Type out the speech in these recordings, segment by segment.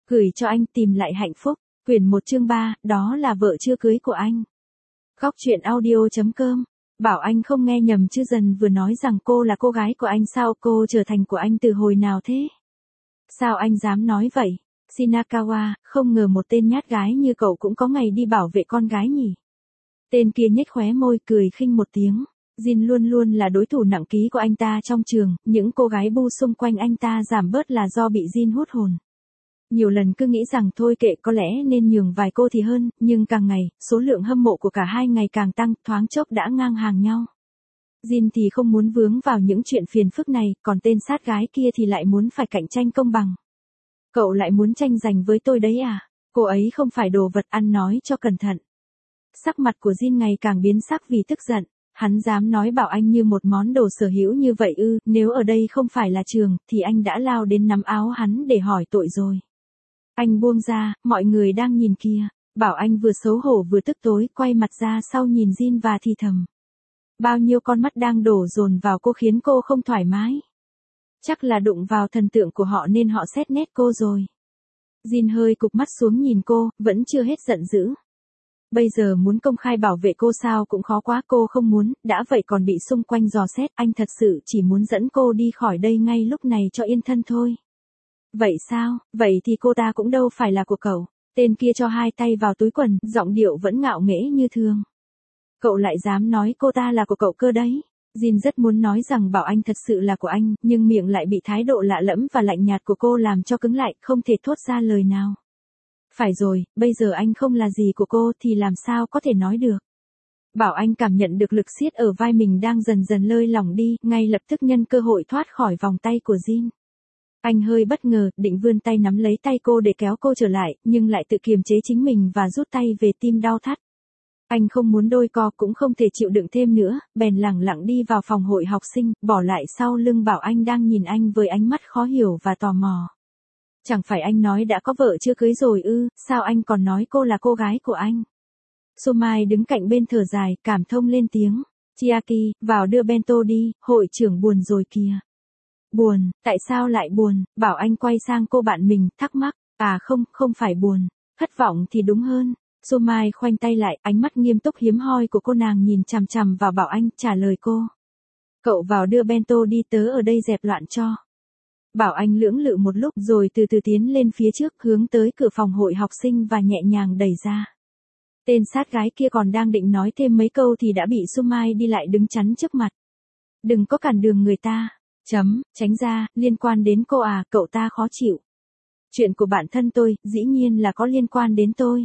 Gửi cho anh tìm lại hạnh phúc. Quyển 1 chương 3, đó là vợ chưa cưới của anh. Góc truyện audio.com. Bảo anh không nghe nhầm chứ, dần vừa nói rằng cô là cô gái của anh. Sao cô trở thành của anh từ hồi nào thế? Sao anh dám nói vậy? Shinakawa, không ngờ một tên nhát gái như cậu cũng có ngày đi bảo vệ con gái nhỉ. Tên kia nhếch khóe môi cười khinh một tiếng. Jin luôn luôn là đối thủ nặng ký của anh ta trong trường, những cô gái bu xung quanh anh ta giảm bớt là do bị Jin hút hồn. Nhiều lần cứ nghĩ rằng thôi kệ, có lẽ nên nhường vài cô thì hơn, nhưng càng ngày, số lượng hâm mộ của cả hai ngày càng tăng, thoáng chốc đã ngang hàng nhau. Jin thì không muốn vướng vào những chuyện phiền phức này, còn tên sát gái kia thì lại muốn phải cạnh tranh công bằng. Cậu lại muốn tranh giành với tôi đấy à? Cô ấy không phải đồ vật, ăn nói cho cẩn thận. Sắc mặt của Jin ngày càng biến sắc vì tức giận. Hắn dám nói bảo anh như một món đồ sở hữu như vậy ư? Nếu ở đây không phải là trường, thì anh đã lao đến nắm áo hắn để hỏi tội rồi. Anh buông ra, mọi người đang nhìn kìa. Bảo anh vừa xấu hổ vừa tức tối, quay mặt ra sau nhìn Jin và thì thầm. Bao nhiêu con mắt đang đổ dồn vào cô khiến cô không thoải mái. Chắc là đụng vào thần tượng của họ nên họ xét nét cô rồi. Jin hơi cụp mắt xuống nhìn cô, vẫn chưa hết giận dữ. Bây giờ muốn công khai bảo vệ cô sao cũng khó quá, cô không muốn, đã vậy còn bị xung quanh dò xét, anh thật sự chỉ muốn dẫn cô đi khỏi đây ngay lúc này cho yên thân thôi. Vậy sao, vậy thì cô ta cũng đâu phải là của cậu. Tên kia cho hai tay vào túi quần, giọng điệu vẫn ngạo nghễ như thường. Cậu lại dám nói cô ta là của cậu cơ đấy. Jin rất muốn nói rằng bảo anh thật sự là của anh, nhưng miệng lại bị thái độ lạ lẫm và lạnh nhạt của cô làm cho cứng lại, không thể thốt ra lời nào. Phải rồi, bây giờ anh không là gì của cô thì làm sao có thể nói được. Bảo anh cảm nhận được lực siết ở vai mình đang dần dần lơi lỏng đi, ngay lập tức nhân cơ hội thoát khỏi vòng tay của Jin. Anh hơi bất ngờ, định vươn tay nắm lấy tay cô để kéo cô trở lại, nhưng lại tự kiềm chế chính mình và rút tay về, tim đau thắt. Anh không muốn đôi co cũng không thể chịu đựng thêm nữa, bèn lẳng lặng đi vào phòng hội học sinh, bỏ lại sau lưng Bảo Anh đang nhìn anh với ánh mắt khó hiểu và tò mò. Chẳng phải anh nói đã có vợ chưa cưới rồi ư, sao anh còn nói cô là cô gái của anh? Sumai đứng cạnh bên thở dài, cảm thông lên tiếng. Chiaki, vào đưa bento đi, hội trưởng buồn rồi kìa. Buồn, tại sao lại buồn? Bảo Anh quay sang cô bạn mình, thắc mắc. À không phải buồn. Thất vọng thì đúng hơn. Sumai khoanh tay lại, ánh mắt nghiêm túc hiếm hoi của cô nàng nhìn chằm chằm vào Bảo Anh, trả lời cô. Cậu vào đưa bento đi, tớ ở đây dẹp loạn cho. Bảo Anh lưỡng lự một lúc rồi từ từ tiến lên phía trước, hướng tới cửa phòng hội học sinh và nhẹ nhàng đẩy ra. Tên sát gái kia còn đang định nói thêm mấy câu thì đã bị Sumai đi lại đứng chắn trước mặt. Đừng có cản đường người ta. Tránh ra, liên quan đến cô à, cậu ta khó chịu. Chuyện của bản thân tôi, dĩ nhiên là có liên quan đến tôi.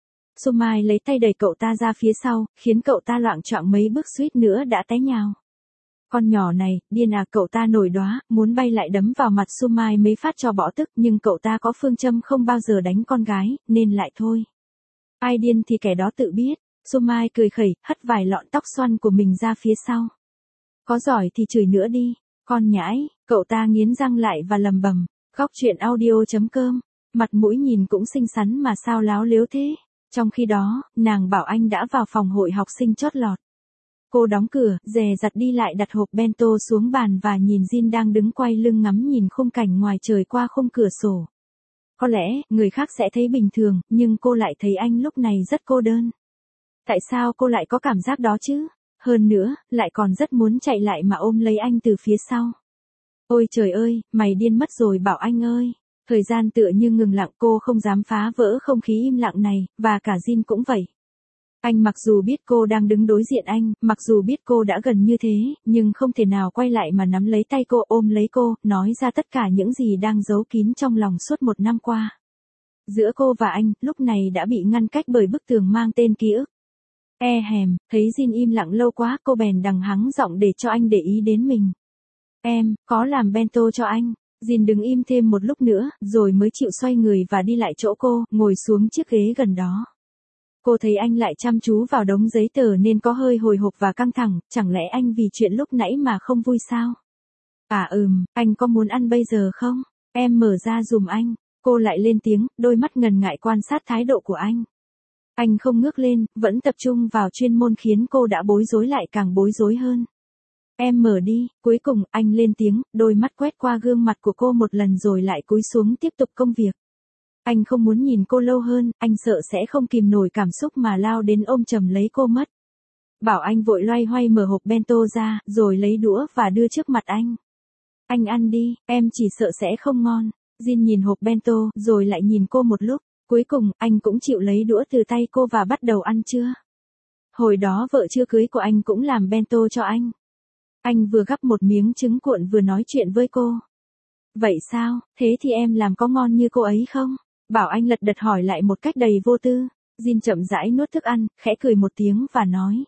Sumai lấy tay đẩy cậu ta ra phía sau, khiến cậu ta loạng choạng mấy bước suýt nữa đã té nhào. Con nhỏ này, điên à, cậu ta nổi đoá, muốn bay lại đấm vào mặt Sumai mấy phát cho bỏ tức, nhưng cậu ta có phương châm không bao giờ đánh con gái, nên lại thôi. Ai điên thì kẻ đó tự biết. Sumai cười khẩy, hất vài lọn tóc xoăn của mình ra phía sau. Có giỏi thì chửi nữa đi. Con nhãi, cậu ta nghiến răng lại và lầm bầm. Góc truyện audio.com. Mặt mũi nhìn cũng xinh xắn mà sao láo lếu thế. Trong khi đó, nàng Bảo Anh đã vào phòng hội học sinh chót lọt. Cô đóng cửa, dè dặt đi lại đặt hộp bento xuống bàn và nhìn Jin đang đứng quay lưng ngắm nhìn khung cảnh ngoài trời qua khung cửa sổ. Có lẽ, người khác sẽ thấy bình thường, nhưng cô lại thấy anh lúc này rất cô đơn. Tại sao cô lại có cảm giác đó chứ? Hơn nữa, lại còn rất muốn chạy lại mà ôm lấy anh từ phía sau. Ôi trời ơi, mày điên mất rồi Bảo Anh ơi. Thời gian tựa như ngừng lặng, cô không dám phá vỡ không khí im lặng này, và cả Jin cũng vậy. Anh mặc dù biết cô đang đứng đối diện anh, mặc dù biết cô đã gần như thế, nhưng không thể nào quay lại mà nắm lấy tay cô, ôm lấy cô, nói ra tất cả những gì đang giấu kín trong lòng suốt 1 năm qua. Giữa cô và anh, lúc này đã bị ngăn cách bởi bức tường mang tên ký ức. Thấy Jin im lặng lâu quá, cô bèn đằng hắng giọng để cho anh để ý đến mình. Em, có làm bento cho anh. Jin đứng im thêm một lúc nữa, rồi mới chịu xoay người và đi lại chỗ cô, ngồi xuống chiếc ghế gần đó. Cô thấy anh lại chăm chú vào đống giấy tờ nên có hơi hồi hộp và căng thẳng, chẳng lẽ anh vì chuyện lúc nãy mà không vui sao? À anh có muốn ăn bây giờ không? Em mở ra giùm anh. Cô lại lên tiếng, đôi mắt ngần ngại quan sát thái độ của anh. Anh không ngước lên, vẫn tập trung vào chuyên môn khiến cô đã bối rối lại càng bối rối hơn. Em mở đi. Cuối cùng, anh lên tiếng, đôi mắt quét qua gương mặt của cô một lần rồi lại cúi xuống tiếp tục công việc. Anh không muốn nhìn cô lâu hơn, anh sợ sẽ không kìm nổi cảm xúc mà lao đến ôm chầm lấy cô mất. Bảo Anh vội loay hoay mở hộp bento ra, rồi lấy đũa và đưa trước mặt anh. Anh ăn đi, em chỉ sợ sẽ không ngon. Jin nhìn hộp bento, rồi lại nhìn cô một lúc. Cuối cùng, anh cũng chịu lấy đũa từ tay cô và bắt đầu ăn trưa. Hồi đó vợ chưa cưới của anh cũng làm bento cho anh. Anh vừa gắp một miếng trứng cuộn vừa nói chuyện với cô. Vậy sao, thế thì em làm có ngon như cô ấy không? Bảo Anh lật đật hỏi lại một cách đầy vô tư. Jin chậm rãi nuốt thức ăn, khẽ cười một tiếng và nói.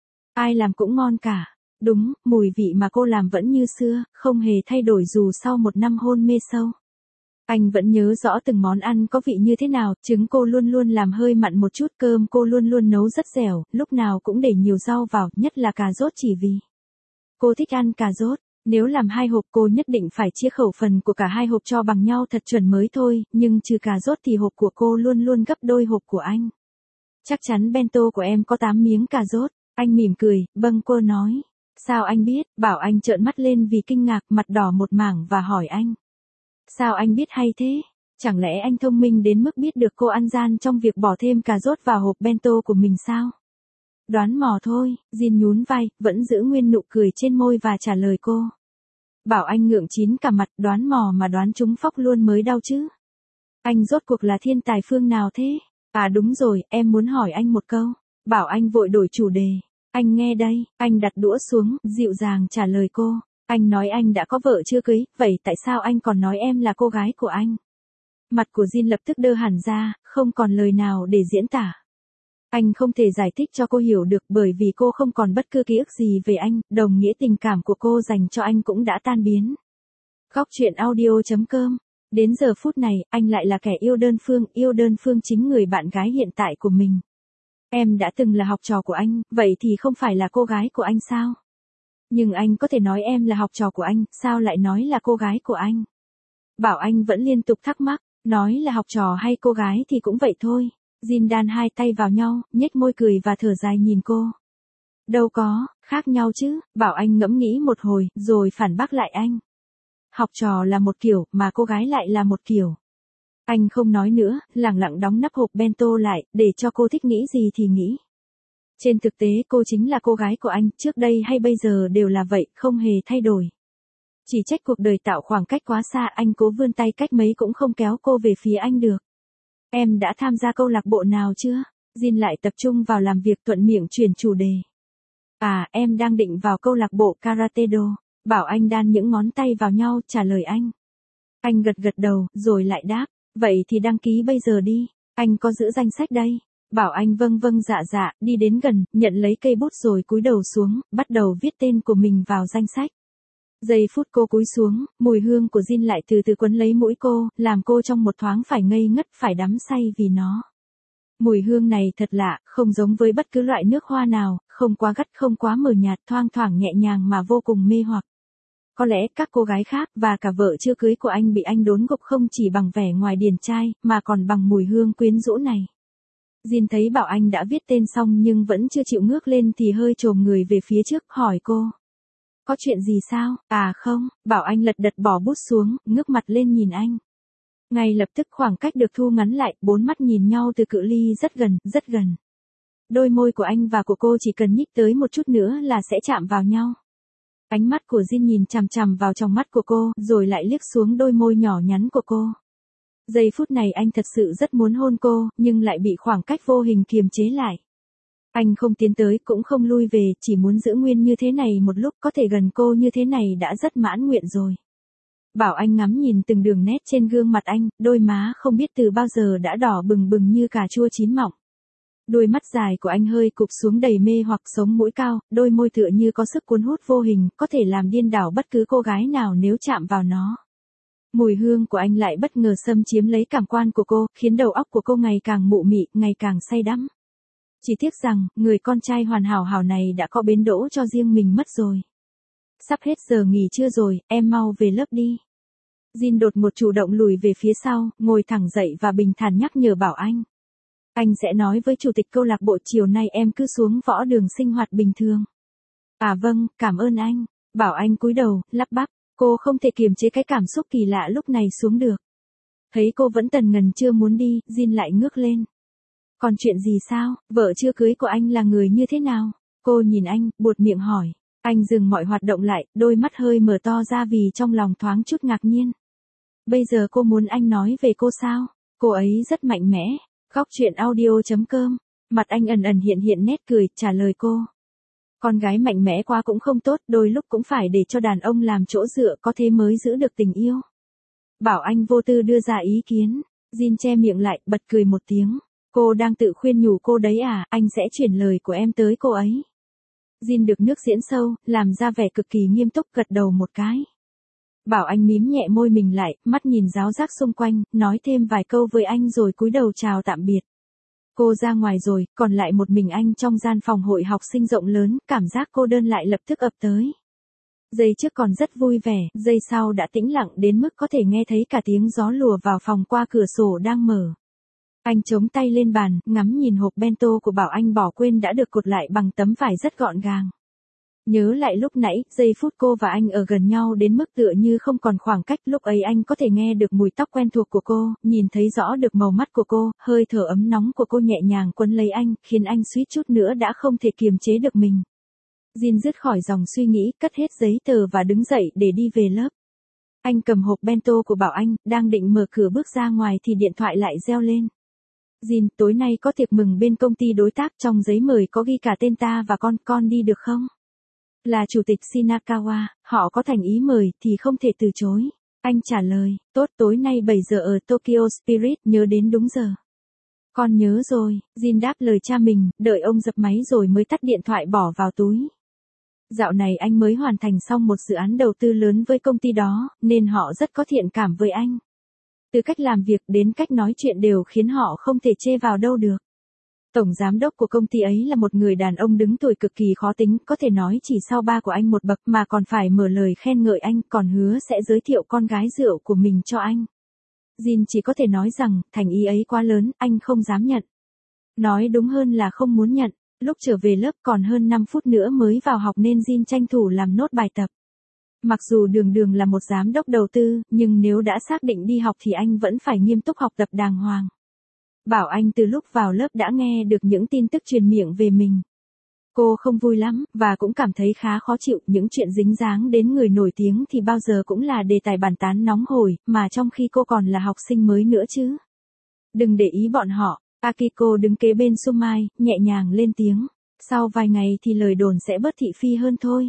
Ai làm cũng ngon cả. Đúng, mùi vị mà cô làm vẫn như xưa, không hề thay đổi dù sau một năm hôn mê sâu. Anh vẫn nhớ rõ từng món ăn có vị như thế nào, trứng cô luôn luôn làm hơi mặn một chút, cơm cô luôn luôn nấu rất dẻo, lúc nào cũng để nhiều rau vào, nhất là cà rốt chỉ vì cô thích ăn cà rốt. Nếu làm 2 hộp cô nhất định phải chia khẩu phần của cả 2 hộp cho bằng nhau thật chuẩn mới thôi, nhưng trừ cà rốt thì hộp của cô luôn luôn gấp đôi hộp của anh. Chắc chắn bento của em có 8 miếng cà rốt. Anh mỉm cười, vâng cô nói. Sao anh biết? Bảo Anh trợn mắt lên vì kinh ngạc, mặt đỏ một mảng và hỏi anh. Sao anh biết hay thế? Chẳng lẽ anh thông minh đến mức biết được cô ăn gian trong việc bỏ thêm cà rốt vào hộp bento của mình sao? Đoán mò thôi, Jin nhún vai, vẫn giữ nguyên nụ cười trên môi và trả lời cô. Bảo Anh ngượng chín cả mặt, đoán mò mà đoán trúng phóc luôn mới đau chứ. Anh rốt cuộc là thiên tài phương nào thế? À đúng rồi, em muốn hỏi anh một câu. Bảo Anh vội đổi chủ đề. Anh nghe đây, anh đặt đũa xuống, dịu dàng trả lời cô. Anh nói anh đã có vợ chưa cưới, vậy tại sao anh còn nói em là cô gái của anh? Mặt của Jin lập tức đơ hẳn ra, không còn lời nào để diễn tả. Anh không thể giải thích cho cô hiểu được bởi vì cô không còn bất cứ ký ức gì về anh, đồng nghĩa tình cảm của cô dành cho anh cũng đã tan biến. Góc truyện audio.com. Đến giờ phút này, anh lại là kẻ yêu đơn phương chính người bạn gái hiện tại của mình. Em đã từng là học trò của anh, vậy thì không phải là cô gái của anh sao? Nhưng anh có thể nói em là học trò của anh, sao lại nói là cô gái của anh? Bảo Anh vẫn liên tục thắc mắc, nói là học trò hay cô gái thì cũng vậy thôi. Jin đan hai tay vào nhau, nhếch môi cười và thở dài nhìn cô. Đâu có, khác nhau chứ, Bảo Anh ngẫm nghĩ một hồi, rồi phản bác lại anh. Học trò là một kiểu, mà cô gái lại là một kiểu. Anh không nói nữa, lẳng lặng đóng nắp hộp bento lại, để cho cô thích nghĩ gì thì nghĩ. Trên thực tế cô chính là cô gái của anh, trước đây hay bây giờ đều là vậy, không hề thay đổi. Chỉ trách cuộc đời tạo khoảng cách quá xa, anh cố vươn tay cách mấy cũng không kéo cô về phía anh được. Em đã tham gia câu lạc bộ nào chưa? Jin lại tập trung vào làm việc, thuận miệng chuyển chủ đề. À, em đang định vào câu lạc bộ Karate Do. Bảo Anh đan những ngón tay vào nhau, trả lời anh. Anh gật gật đầu, rồi lại đáp. Vậy thì đăng ký bây giờ đi. Anh có giữ danh sách đây. Bảo Anh vâng vâng dạ dạ, đi đến gần, nhận lấy cây bút rồi cúi đầu xuống, bắt đầu viết tên của mình vào danh sách. Giây phút cô cúi xuống, mùi hương của Jin lại từ từ quấn lấy mũi cô, làm cô trong một thoáng phải ngây ngất, phải đắm say vì nó. Mùi hương này thật lạ, không giống với bất cứ loại nước hoa nào, không quá gắt, không quá mờ nhạt, thoang thoảng nhẹ nhàng mà vô cùng mê hoặc. Có lẽ các cô gái khác và cả vợ chưa cưới của anh bị anh đốn gục không chỉ bằng vẻ ngoài điển trai, mà còn bằng mùi hương quyến rũ này. Jin thấy Bảo Anh đã viết tên xong nhưng vẫn chưa chịu ngước lên thì hơi chồm người về phía trước, hỏi cô. Có chuyện gì sao? À không, Bảo Anh lật đật bỏ bút xuống, ngước mặt lên nhìn anh. Ngay lập tức khoảng cách được thu ngắn lại, 4 mắt nhìn nhau từ cự ly rất gần, rất gần. Đôi môi của anh và của cô chỉ cần nhích tới một chút nữa là sẽ chạm vào nhau. Ánh mắt của Jin nhìn chằm chằm vào trong mắt của cô, rồi lại liếc xuống đôi môi nhỏ nhắn của cô. Giây phút này anh thật sự rất muốn hôn cô, nhưng lại bị khoảng cách vô hình kiềm chế lại. Anh không tiến tới cũng không lui về, chỉ muốn giữ nguyên như thế này một lúc, có thể gần cô như thế này đã rất mãn nguyện rồi. Bảo Anh ngắm nhìn từng đường nét trên gương mặt anh, đôi má không biết từ bao giờ đã đỏ bừng bừng như cà chua chín mọng. Đôi mắt dài của anh hơi cụp xuống đầy mê hoặc, sống mũi cao, đôi môi tựa như có sức cuốn hút vô hình, có thể làm điên đảo bất cứ cô gái nào nếu chạm vào nó. Mùi hương của anh lại bất ngờ xâm chiếm lấy cảm quan của cô, khiến đầu óc của cô ngày càng mụ mị, ngày càng say đắm. Chỉ tiếc rằng, người con trai hoàn hảo này đã có bến đỗ cho riêng mình mất rồi. Sắp hết giờ nghỉ trưa rồi, em mau về lớp đi. Jin đột ngột chủ động lùi về phía sau, ngồi thẳng dậy và bình thản nhắc nhở Bảo Anh. Anh sẽ nói với chủ tịch câu lạc bộ chiều nay em cứ xuống võ đường sinh hoạt bình thường. À vâng, cảm ơn anh. Bảo Anh cúi đầu, lắp bắp, cô không thể kiềm chế cái cảm xúc kỳ lạ lúc này xuống được. Thấy cô vẫn tần ngần chưa muốn đi, Jin lại ngước lên. Còn chuyện gì sao, vợ chưa cưới của anh là người như thế nào? Cô nhìn anh, buột miệng hỏi. Anh dừng mọi hoạt động lại, đôi mắt hơi mở to ra vì trong lòng thoáng chút ngạc nhiên. Bây giờ cô muốn anh nói về cô sao? Cô ấy rất mạnh mẽ. Góc chuyện audio.com. Mặt anh ẩn ẩn hiện hiện nét cười, trả lời cô. Con gái mạnh mẽ quá cũng không tốt, đôi lúc cũng phải để cho đàn ông làm chỗ dựa, có thế mới giữ được tình yêu. Bảo Anh vô tư đưa ra ý kiến. Jin che miệng lại, bật cười một tiếng. Cô đang tự khuyên nhủ cô đấy à, anh sẽ chuyển lời của em tới cô ấy. Jin được nước diễn sâu, làm ra vẻ cực kỳ nghiêm túc, gật đầu một cái. Bảo Anh mím nhẹ môi mình lại, mắt nhìn ráo rác xung quanh, nói thêm vài câu với anh rồi cúi đầu chào tạm biệt. Cô ra ngoài rồi, còn lại một mình anh trong gian phòng hội học sinh rộng lớn, cảm giác cô đơn lại lập tức ập tới. Giây trước còn rất vui vẻ, giây sau đã tĩnh lặng đến mức có thể nghe thấy cả tiếng gió lùa vào phòng qua cửa sổ đang mở. Anh chống tay lên bàn, ngắm nhìn hộp bento của Bảo Anh bỏ quên đã được cột lại bằng tấm vải rất gọn gàng. Nhớ lại lúc nãy, giây phút cô và anh ở gần nhau đến mức tựa như không còn khoảng cách, lúc ấy anh có thể nghe được mùi tóc quen thuộc của cô, nhìn thấy rõ được màu mắt của cô, hơi thở ấm nóng của cô nhẹ nhàng quấn lấy anh, khiến anh suýt chút nữa đã không thể kiềm chế được mình. Jin dứt khỏi dòng suy nghĩ, cất hết giấy tờ và đứng dậy để đi về lớp. Anh cầm hộp bento của Bảo Anh, đang định mở cửa bước ra ngoài thì điện thoại lại reo lên. Jin, tối nay có tiệc mừng bên công ty đối tác, trong giấy mời có ghi cả tên ta và con đi được không? Là chủ tịch Shinakawa, họ có thành ý mời thì không thể từ chối. Anh trả lời, tốt, tối nay 7 giờ ở Tokyo Spirit, nhớ đến đúng giờ. Con nhớ rồi, Jin đáp lời cha mình, đợi ông dập máy rồi mới tắt điện thoại bỏ vào túi. Dạo này anh mới hoàn thành xong một dự án đầu tư lớn với công ty đó, nên họ rất có thiện cảm với anh. Từ cách làm việc đến cách nói chuyện đều khiến họ không thể chê vào đâu được. Tổng giám đốc của công ty ấy là một người đàn ông đứng tuổi cực kỳ khó tính, có thể nói chỉ sau ba của anh một bậc mà còn phải mở lời khen ngợi anh, còn hứa sẽ giới thiệu con gái rượu của mình cho anh. Jin chỉ có thể nói rằng, thành ý ấy quá lớn, anh không dám nhận. Nói đúng hơn là không muốn nhận. Lúc trở về lớp còn hơn 5 phút nữa mới vào học nên Jin tranh thủ làm nốt bài tập. Mặc dù Đường là một giám đốc đầu tư, nhưng nếu đã xác định đi học thì anh vẫn phải nghiêm túc học tập đàng hoàng. Bảo Anh từ lúc vào lớp đã nghe được những tin tức truyền miệng về mình. Cô không vui lắm, và cũng cảm thấy khá khó chịu, những chuyện dính dáng đến người nổi tiếng thì bao giờ cũng là đề tài bàn tán nóng hổi, mà trong khi cô còn là học sinh mới nữa chứ. Đừng để ý bọn họ. Akiko đứng kế bên Sumai, nhẹ nhàng lên tiếng. Sau vài ngày thì lời đồn sẽ bớt thị phi hơn thôi.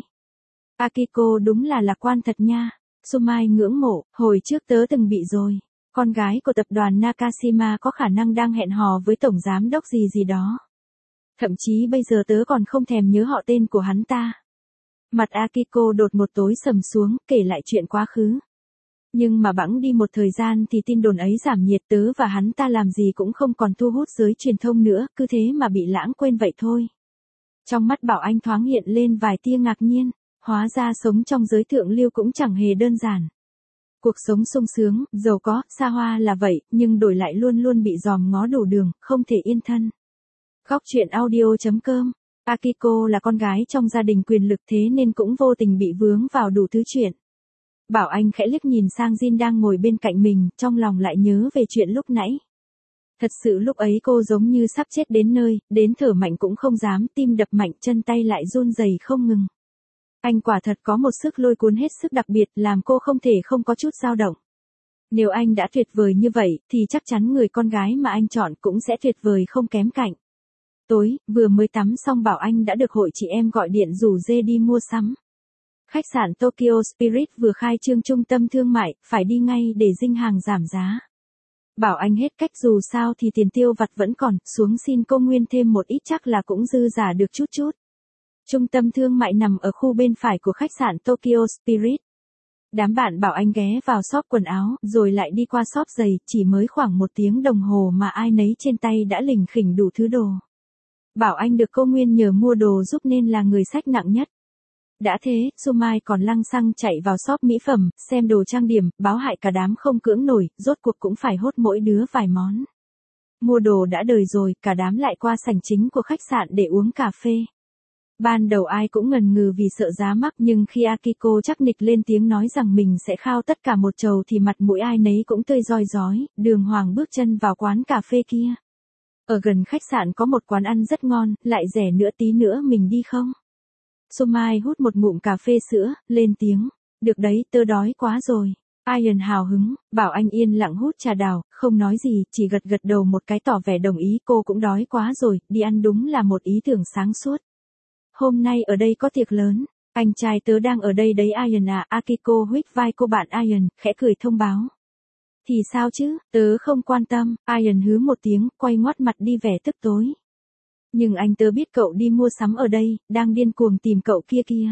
Akiko đúng là lạc quan thật nha. Sumai ngưỡng mộ, hồi trước tớ từng bị rồi. Con gái của tập đoàn Nakashima có khả năng đang hẹn hò với tổng giám đốc gì đó. Thậm chí bây giờ tớ còn không thèm nhớ họ tên của hắn ta. Mặt Akiko đột một tối sầm xuống, kể lại chuyện quá khứ. Nhưng mà bẵng đi một thời gian thì tin đồn ấy giảm nhiệt, tớ và hắn ta làm gì cũng không còn thu hút giới truyền thông nữa, cứ thế mà bị lãng quên vậy thôi. Trong mắt Bảo Anh thoáng hiện lên vài tia ngạc nhiên, hóa ra sống trong giới thượng lưu cũng chẳng hề đơn giản. Cuộc sống sung sướng, giàu có, xa hoa là vậy, nhưng đổi lại luôn luôn bị dòm ngó đủ đường, không thể yên thân. Góc chuyện audio.com. Akiko là con gái trong gia đình quyền lực thế nên cũng vô tình bị vướng vào đủ thứ chuyện. Bảo Anh khẽ liếc nhìn sang Jin đang ngồi bên cạnh mình, trong lòng lại nhớ về chuyện lúc nãy. Thật sự lúc ấy cô giống như sắp chết đến nơi, đến thở mạnh cũng không dám, tim đập mạnh, chân tay lại run rẩy không ngừng. Anh quả thật có một sức lôi cuốn hết sức đặc biệt, làm cô không thể không có chút dao động. Nếu anh đã tuyệt vời như vậy, thì chắc chắn người con gái mà anh chọn cũng sẽ tuyệt vời không kém cạnh. Tối, vừa mới tắm xong Bảo Anh đã được hội chị em gọi điện rủ dê đi mua sắm. Khách sạn Tokyo Spirit vừa khai trương trung tâm thương mại, phải đi ngay để dinh hàng giảm giá. Bảo Anh hết cách, dù sao thì tiền tiêu vặt vẫn còn, xuống xin cô Nguyên thêm một ít chắc là cũng dư giả được chút chút. Trung tâm thương mại nằm ở khu bên phải của khách sạn Tokyo Spirit. Đám bạn Bảo Anh ghé vào shop quần áo, rồi lại đi qua shop giày, chỉ mới khoảng 1 tiếng đồng hồ mà ai nấy trên tay đã lỉnh khỉnh đủ thứ đồ. Bảo Anh được cô Nguyên nhờ mua đồ giúp nên là người xách nặng nhất. Đã thế, Sumai còn lăng xăng chạy vào shop mỹ phẩm, xem đồ trang điểm, báo hại cả đám không cưỡng nổi, rốt cuộc cũng phải hốt mỗi đứa vài món. Mua đồ đã đời rồi, cả đám lại qua sảnh chính của khách sạn để uống cà phê. Ban đầu ai cũng ngần ngừ vì sợ giá mắc, nhưng khi Akiko chắc nịch lên tiếng nói rằng mình sẽ khao tất cả một chầu thì mặt mũi ai nấy cũng tươi rói rói, đường hoàng bước chân vào quán cà phê kia. Ở gần khách sạn có một quán ăn rất ngon, lại rẻ nữa, tí nữa mình đi không? Somai hút một ngụm cà phê sữa, lên tiếng. Được đấy, tớ đói quá rồi. Ian hào hứng, bảo anh yên lặng hút trà đào, không nói gì, chỉ gật gật đầu một cái tỏ vẻ đồng ý. Cô cũng đói quá rồi, đi ăn đúng là một ý tưởng sáng suốt. Hôm nay ở đây có tiệc lớn, anh trai tớ đang ở đây đấy Ian à. Akiko huých vai cô bạn Ian, khẽ cười thông báo. Thì sao chứ, tớ không quan tâm. Ian hứ một tiếng, quay ngoắt mặt đi vẻ tức tối. Nhưng anh tớ biết cậu đi mua sắm ở đây, đang điên cuồng tìm cậu kia kia.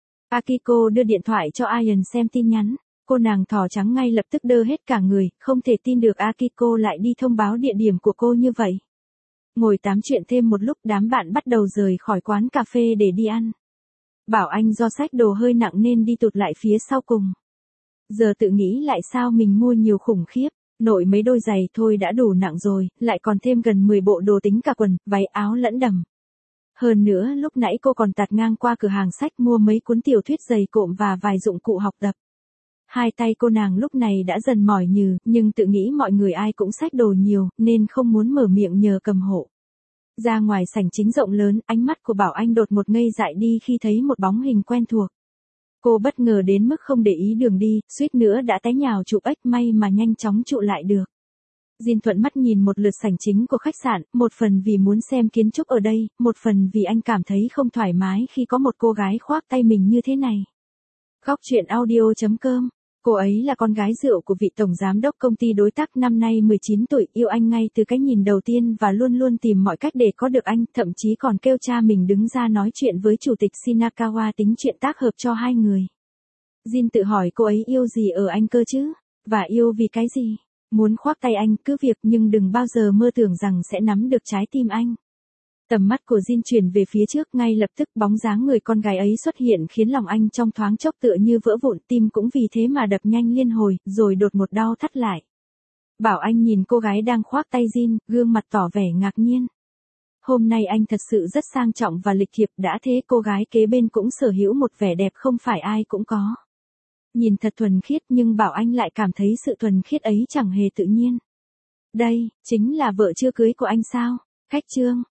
Akiko đưa điện thoại cho Ian xem tin nhắn. Cô nàng thỏ trắng ngay lập tức đơ hết cả người, không thể tin được Akiko lại đi thông báo địa điểm của cô như vậy. Ngồi tám chuyện thêm một lúc, đám bạn bắt đầu rời khỏi quán cà phê để đi ăn. Bảo Anh do xách đồ hơi nặng nên đi tụt lại phía sau cùng. Giờ tự nghĩ lại sao mình mua nhiều khủng khiếp, nội mấy đôi giày thôi đã đủ nặng rồi, lại còn thêm gần 10 bộ đồ tính cả quần, váy áo lẫn đầm. Hơn nữa lúc nãy cô còn tạt ngang qua cửa hàng sách mua mấy cuốn tiểu thuyết dày cộm và vài dụng cụ học tập. Hai tay cô nàng lúc này đã dần mỏi nhừ, nhưng tự nghĩ mọi người ai cũng xách đồ nhiều, nên không muốn mở miệng nhờ cầm hộ. Ra ngoài sảnh chính rộng lớn, ánh mắt của Bảo Anh đột một ngây dại đi khi thấy một bóng hình quen thuộc. Cô bất ngờ đến mức không để ý đường đi, suýt nữa đã té nhào trụ ếch, may mà nhanh chóng trụ lại được. Jin thuận mắt nhìn một lượt sảnh chính của khách sạn, một phần vì muốn xem kiến trúc ở đây, một phần vì anh cảm thấy không thoải mái khi có một cô gái khoác tay mình như thế này. Góc truyện audio.com. Cô ấy là con gái rượu của vị tổng giám đốc công ty đối tác, năm nay 19 tuổi, yêu anh ngay từ cái nhìn đầu tiên và luôn luôn tìm mọi cách để có được anh, thậm chí còn kêu cha mình đứng ra nói chuyện với chủ tịch Shinakawa tính chuyện tác hợp cho hai người. Jin tự hỏi cô ấy yêu gì ở anh cơ chứ? Và yêu vì cái gì? Muốn khoác tay anh cứ việc, nhưng đừng bao giờ mơ tưởng rằng sẽ nắm được trái tim anh. Tầm mắt của Jin chuyển về phía trước, ngay lập tức bóng dáng người con gái ấy xuất hiện khiến lòng anh trong thoáng chốc tựa như vỡ vụn, tim cũng vì thế mà đập nhanh liên hồi, rồi đột một đau thắt lại. Bảo Anh nhìn cô gái đang khoác tay Jin, gương mặt tỏ vẻ ngạc nhiên. Hôm nay anh thật sự rất sang trọng và lịch thiệp, đã thế cô gái kế bên cũng sở hữu một vẻ đẹp không phải ai cũng có. Nhìn thật thuần khiết, nhưng Bảo Anh lại cảm thấy sự thuần khiết ấy chẳng hề tự nhiên. Đây, chính là vợ chưa cưới của anh sao? Khách trương.